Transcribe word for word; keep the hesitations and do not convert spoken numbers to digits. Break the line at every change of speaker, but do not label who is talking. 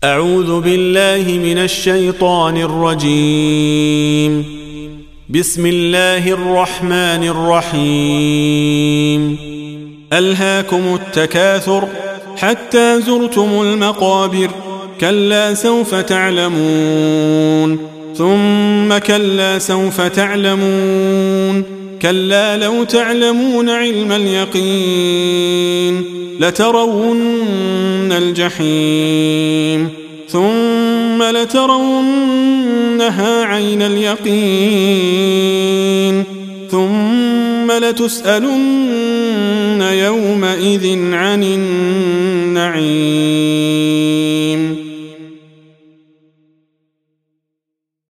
أعوذ بالله من الشيطان الرجيم. بسم الله الرحمن الرحيم. ألهاكم التكاثر حتى زرتم المقابر، كلا سوف تعلمون، ثم كلا سوف تعلمون، كلا لو تعلمون علم اليقين لترون الجحيم، ثم لترونها عين اليقين، ثم لتسألن يومئذ عن النعيم.